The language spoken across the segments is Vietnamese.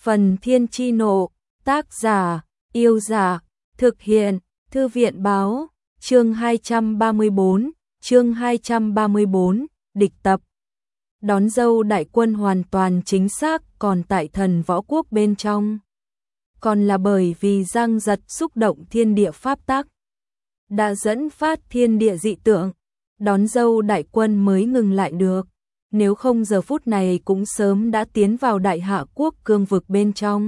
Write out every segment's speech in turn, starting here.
Phần Thiên Chi Nộ, tác giả, Yêu Giả, thực hiện, Thư viện Báo, chương 234, địch tập. Đón dâu đại quân hoàn toàn chính xác còn tại Thần Võ Quốc bên trong. Còn là bởi vì Giang Giật xúc động thiên địa pháp tắc, đã dẫn phát thiên địa dị tượng, đón dâu đại quân mới ngừng lại được. Nếu không giờ phút này cũng sớm đã tiến vào Đại Hạ Quốc cương vực bên trong.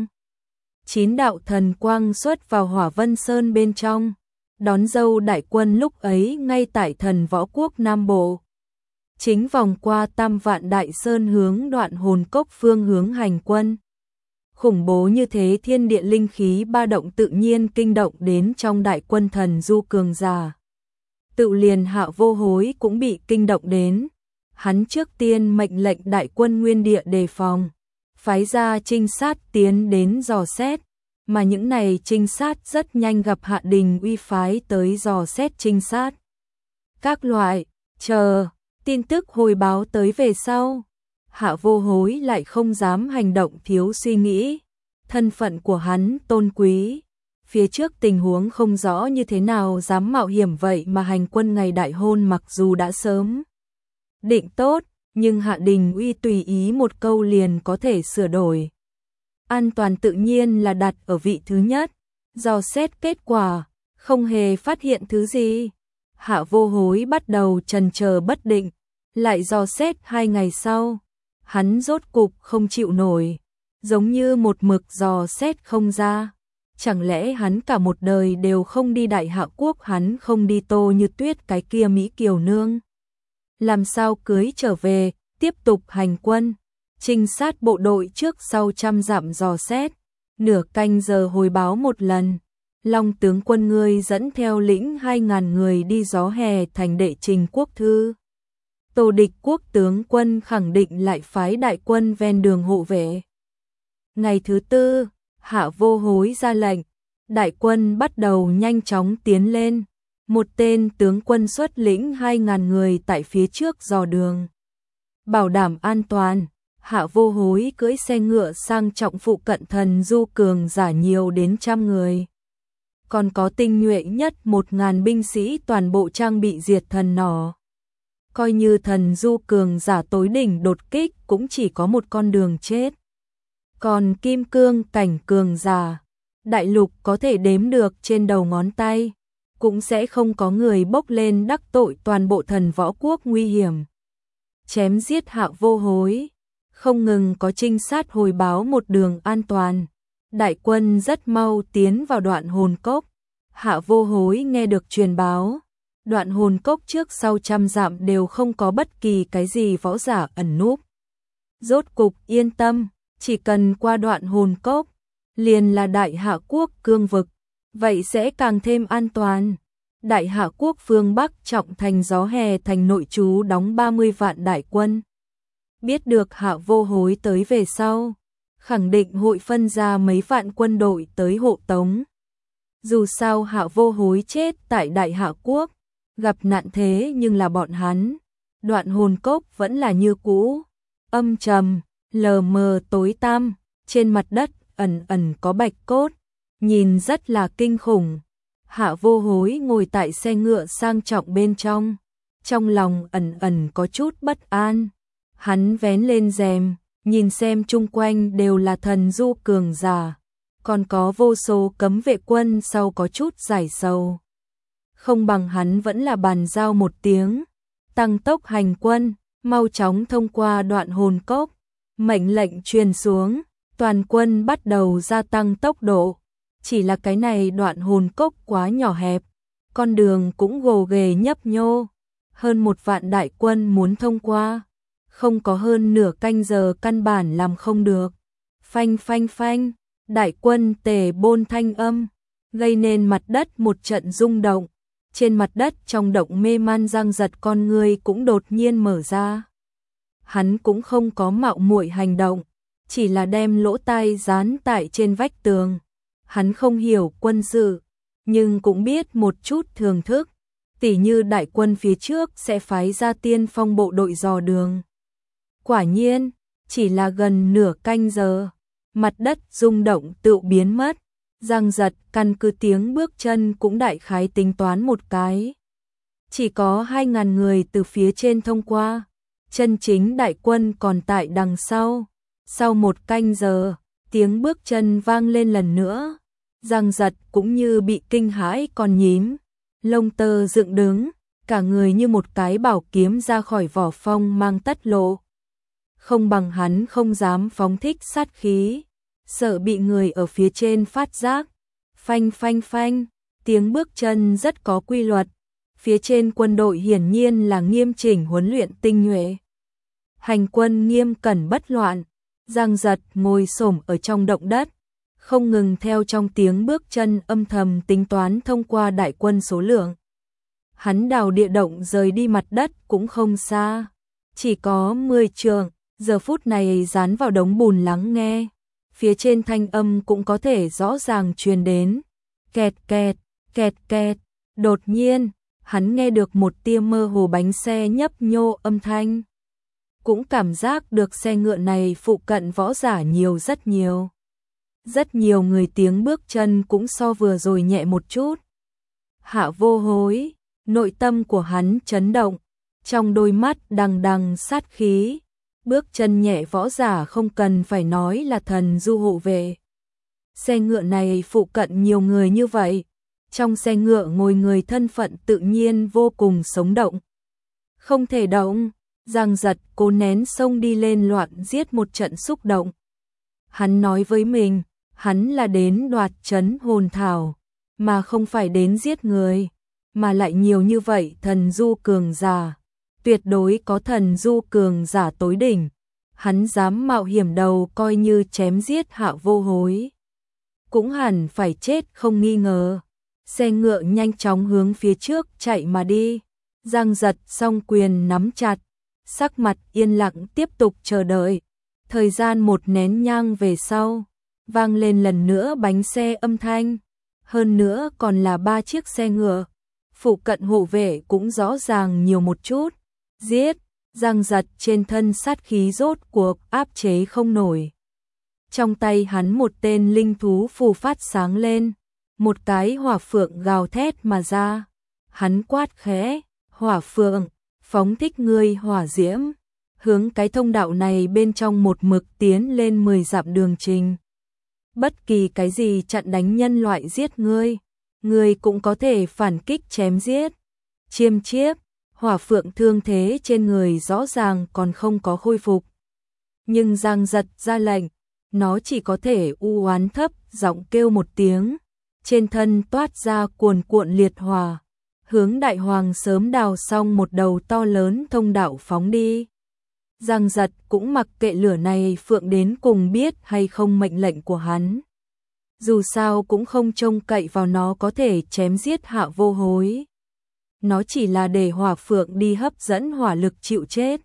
9 đạo thần quang xuất vào Hỏa Vân Sơn bên trong, đón dâu đại quân lúc ấy ngay tại Thần Võ Quốc Nam Bộ. Chính vòng qua Tam Vạn Đại Sơn hướng Đoạn Hồn Cốc phương hướng hành quân. Khủng bố như thế thiên địa linh khí ba động tự nhiên kinh động đến trong đại quân thần du cường giả. Tự liền Hạ Vô Hối cũng bị kinh động đến. Hắn trước tiên mệnh lệnh đại quân nguyên địa đề phòng, phái ra trinh sát tiến đến dò xét, mà những này trinh sát rất nhanh gặp Hạ Đình Uy phái tới dò xét trinh sát. Các loại, chờ, tin tức hồi báo tới về sau, Hạ Vô Hối lại không dám hành động thiếu suy nghĩ, thân phận của hắn tôn quý. Phía trước tình huống không rõ như thế nào dám mạo hiểm vậy mà hành quân ngày đại hôn mặc dù đã sớm định tốt, nhưng Hạ Đình Uy tùy ý một câu liền có thể sửa đổi. An toàn tự nhiên là đặt ở vị thứ nhất, dò xét kết quả, không hề phát hiện thứ gì. Hạ Vô Hối bắt đầu chần chờ bất định, lại dò xét 2 ngày sau, hắn rốt cục không chịu nổi, giống như một mực dò xét không ra. Chẳng lẽ hắn cả một đời đều không đi Đại Hạ Quốc, hắn không đi Tô Như Tuyết cái kia Mỹ Kiều Nương? Làm sao cưới trở về, tiếp tục hành quân, trinh sát bộ đội trước sau 100 dặm dò xét, nửa canh giờ hồi báo một lần. Long tướng quân ngươi dẫn theo lĩnh 2.000 người đi gió hè thành đệ trình quốc thư. Tô địch quốc tướng quân khẳng định lại phái đại quân ven đường hộ vệ. Ngày thứ tư, Hạ Vô Hối ra lệnh, đại quân bắt đầu nhanh chóng tiến lên. Một tên tướng quân xuất lĩnh 2.000 người tại phía trước dò đường. Bảo đảm an toàn, Hạ Vô Hối cưỡi xe ngựa sang trọng phụ cận thần du cường giả nhiều đến 100 người. Còn có tinh nhuệ nhất 1.000 binh sĩ toàn bộ trang bị diệt thần nỏ. Coi như thần du cường giả tối đỉnh đột kích cũng chỉ có một con đường chết. Còn kim cương cảnh cường giả, đại lục có thể đếm được trên đầu ngón tay, cũng sẽ không có người bốc lên đắc tội toàn bộ Thần Võ Quốc nguy hiểm. Chém giết Hạ Vô Hối, không ngừng có trinh sát hồi báo một đường an toàn. Đại quân rất mau tiến vào Đoạn Hồn Cốc. Hạ Vô Hối nghe được truyền báo, Đoạn Hồn Cốc trước sau 100 dặm đều không có bất kỳ cái gì võ giả ẩn núp. Rốt cục yên tâm, chỉ cần qua Đoạn Hồn Cốc, liền là Đại Hạ Quốc cương vực, vậy sẽ càng thêm an toàn. Đại Hạ Quốc phương Bắc trọng thành gió hè thành nội trú đóng 30 vạn đại quân. Biết được Hạ Vô Hối tới về sau, khẳng định hội phân ra mấy vạn quân đội tới hộ tống. Dù sao Hạ Vô Hối chết tại Đại Hạ Quốc, gặp nạn thế nhưng là bọn hắn. Đoạn Hồn Cốc vẫn là như cũ, âm trầm, lờ mờ tối tăm, trên mặt đất ẩn ẩn có bạch cốt, nhìn rất là kinh khủng. Hạ Vô Hối ngồi tại xe ngựa sang trọng bên trong lòng ẩn ẩn có chút bất an. Hắn vén lên rèm, nhìn xem chung quanh đều là thần du cường giả, còn có vô số cấm vệ quân sau có chút giải sầu. Không bằng hắn vẫn là bàn giao một tiếng, tăng tốc hành quân, mau chóng thông qua Đoạn Hồn Cốc. Mệnh lệnh truyền xuống, toàn quân bắt đầu gia tăng tốc độ. Chỉ là cái này Đoạn Hồn Cốc quá nhỏ hẹp, con đường cũng gồ ghề nhấp nhô, hơn 1 vạn đại quân muốn thông qua, không có hơn nửa canh giờ căn bản làm không được. Phanh phanh phanh, đại quân tề bôn thanh âm, gây nên mặt đất một trận rung động. Trên mặt đất trong động mê man Giang Giật con người cũng đột nhiên mở ra. Hắn cũng không có mạo muội hành động, chỉ là đem lỗ tai dán tại trên vách tường. Hắn không hiểu quân sự, nhưng cũng biết một chút thường thức, tỉ như đại quân phía trước sẽ phái ra tiên phong bộ đội dò đường. Quả nhiên, chỉ là gần nửa canh giờ, mặt đất rung động tự biến mất. Giang Giật căn cứ tiếng bước chân cũng đại khái tính toán một cái. Chỉ có 2.000 người từ phía trên thông qua, chân chính đại quân còn tại đằng sau. Sau 1 canh giờ, tiếng bước chân vang lên lần nữa. Giang Giật cũng như bị kinh hãi con nhím, lông tơ dựng đứng, cả người như một cái bảo kiếm ra khỏi vỏ phong mang tất lộ. Không bằng hắn không dám phóng thích sát khí, sợ bị người ở phía trên phát giác. Phanh phanh phanh, tiếng bước chân rất có quy luật. Phía trên quân đội hiển nhiên là nghiêm chỉnh huấn luyện tinh nhuệ. Hành quân nghiêm cẩn bất loạn. Giang Giật ngồi xổm ở trong động đất, không ngừng theo trong tiếng bước chân âm thầm tính toán thông qua đại quân số lượng. Hắn đào địa động rời đi mặt đất cũng không xa, chỉ có 10 trượng, giờ phút này dán vào đống bùn lắng nghe. Phía trên thanh âm cũng có thể rõ ràng truyền đến. Kẹt kẹt, kẹt kẹt. Đột nhiên, hắn nghe được một tia mơ hồ bánh xe nhấp nhô âm thanh. Cũng cảm giác được xe ngựa này phụ cận võ giả nhiều rất nhiều. Rất nhiều người tiếng bước chân cũng so vừa rồi nhẹ một chút. Hạ Vô Hối, nội tâm của hắn chấn động, trong đôi mắt đằng đằng sát khí. Bước chân nhẹ võ giả không cần phải nói là thần du hộ vệ. Xe ngựa này phụ cận nhiều người như vậy, trong xe ngựa ngồi người thân phận tự nhiên vô cùng sống động. Không thể động, Giang Giật cố nén xông đi lên loạn giết một trận xúc động. Hắn nói với mình, hắn là đến đoạt trấn hồn thảo, mà không phải đến giết người, mà lại nhiều như vậy thần du cường giả. Tuyệt đối có thần du cường giả tối đỉnh, hắn dám mạo hiểm đầu coi như chém giết Hạ Vô Hối. Cũng hẳn phải chết không nghi ngờ. Xe ngựa nhanh chóng hướng phía trước chạy mà đi. Giang Giật song quyền nắm chặt, sắc mặt yên lặng tiếp tục chờ đợi. Thời gian một nén nhang về sau, vang lên lần nữa bánh xe âm thanh. Hơn nữa còn là 3 chiếc xe ngựa. Phụ cận hộ vệ cũng rõ ràng nhiều một chút. Giết, Giang Giật trên thân sát khí rốt cuộc áp chế không nổi. Trong tay hắn một tên linh thú phù phát sáng lên, một cái hỏa phượng gào thét mà ra. Hắn quát khẽ, hỏa phượng, phóng thích ngươi hỏa diễm, hướng cái thông đạo này bên trong một mực tiến lên 10 dặm đường trình. Bất kỳ cái gì chặn đánh nhân loại giết ngươi, ngươi cũng có thể phản kích chém giết. Chiêm chiếp, hỏa phượng thương thế trên người rõ ràng còn không có khôi phục. Nhưng Giang Giật ra lệnh, nó chỉ có thể u oán thấp giọng kêu một tiếng, trên thân toát ra cuồn cuộn liệt hỏa, hướng đại hoàng sớm đào xong một đầu to lớn thông đạo phóng đi. Giang Giật cũng mặc kệ lửa này phượng đến cùng biết hay không mệnh lệnh của hắn. Dù sao cũng không trông cậy vào nó có thể chém giết Hạ Vô Hối. Nó chỉ là để hỏa phượng đi hấp dẫn hỏa lực chịu chết.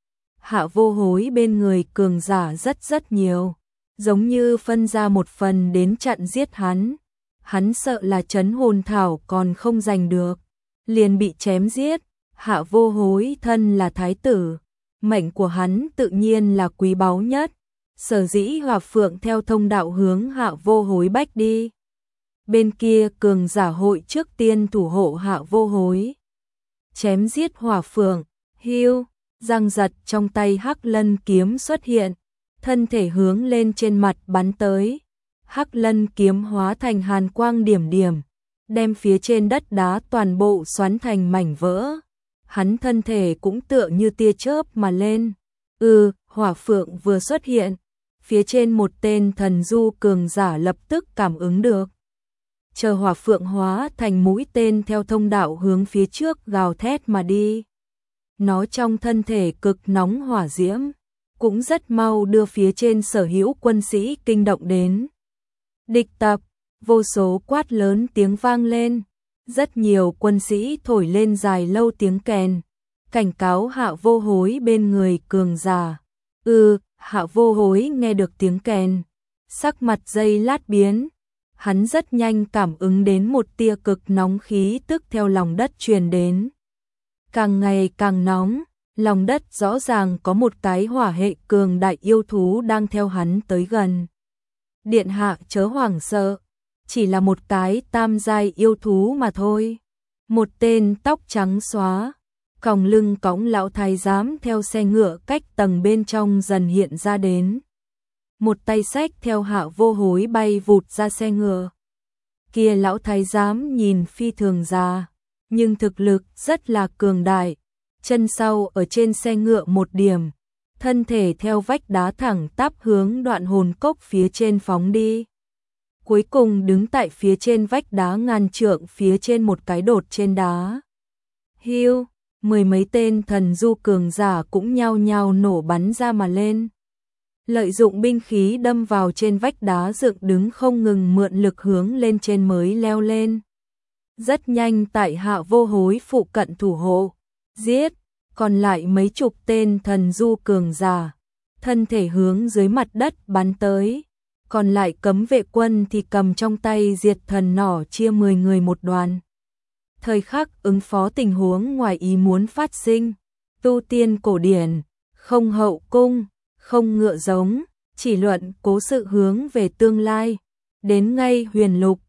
Hạ Vô Hối bên người cường giả rất nhiều, giống như phân ra một phần đến chặn giết hắn. Hắn sợ là trấn hồn thảo còn không giành được, liền bị chém giết. Hạ Vô Hối thân là thái tử, mệnh của hắn tự nhiên là quý báu nhất. Sở dĩ hỏa phượng theo thông đạo hướng Hạ Vô Hối bách đi. Bên kia cường giả hội trước tiên thủ hộ Hạ Vô Hối. Chém giết hỏa phượng, hưu, Giang Giật trong tay Hắc Lân kiếm xuất hiện, thân thể hướng lên trên mặt bắn tới. Hắc Lân kiếm hóa thành hàn quang điểm điểm, đem phía trên đất đá toàn bộ xoắn thành mảnh vỡ. Hắn thân thể cũng tựa như tia chớp mà lên. Hỏa phượng vừa xuất hiện, phía trên một tên thần du cường giả lập tức cảm ứng được. Chờ hỏa phượng hóa thành mũi tên theo thông đạo hướng phía trước gào thét mà đi. Nó trong thân thể cực nóng hỏa diễm, cũng rất mau đưa phía trên sở hữu quân sĩ kinh động đến. Địch tập, vô số quát lớn tiếng vang lên, rất nhiều quân sĩ thổi lên dài lâu tiếng kèn, cảnh cáo Hạ Vô Hối bên người cường giả. Hạ Vô Hối nghe được tiếng kèn, sắc mặt giây lát biến, hắn rất nhanh cảm ứng đến một tia cực nóng khí tức theo lòng đất truyền đến. Càng ngày càng nóng, lòng đất rõ ràng có một cái hỏa hệ cường đại yêu thú đang theo hắn tới gần. Điện hạ chớ hoảng sợ, chỉ là một cái tam giai yêu thú mà thôi. Một tên tóc trắng xóa, còng lưng cõng lão thái giám theo xe ngựa cách tầng bên trong dần hiện ra đến. Một tay xách theo Hạ Vô Hối bay vụt ra xe ngựa. Kia lão thái giám nhìn phi thường già, nhưng thực lực rất là cường đại, chân sau ở trên xe ngựa một điểm, thân thể theo vách đá thẳng tắp hướng Đoạn Hồn Cốc phía trên phóng đi. Cuối cùng đứng tại phía trên vách đá ngàn trượng phía trên một cái đột trên đá. Hiu, mười mấy tên thần du cường giả cũng nhao nhao nổ bắn ra mà lên. Lợi dụng binh khí đâm vào trên vách đá dựng đứng không ngừng mượn lực hướng lên trên mới leo lên. Rất nhanh tại Hạ Vô Hối phụ cận thủ hộ, giết, còn lại mấy chục tên thần du cường giả, thân thể hướng dưới mặt đất bắn tới. Còn lại cấm vệ quân thì cầm trong tay diệt thần nỏ chia 10 người một đoàn. Thời khắc ứng phó tình huống ngoài ý muốn phát sinh, tu tiên cổ điển, không hậu cung, không ngựa giống, chỉ luận cố sự hướng về tương lai. Đến ngay huyền lục,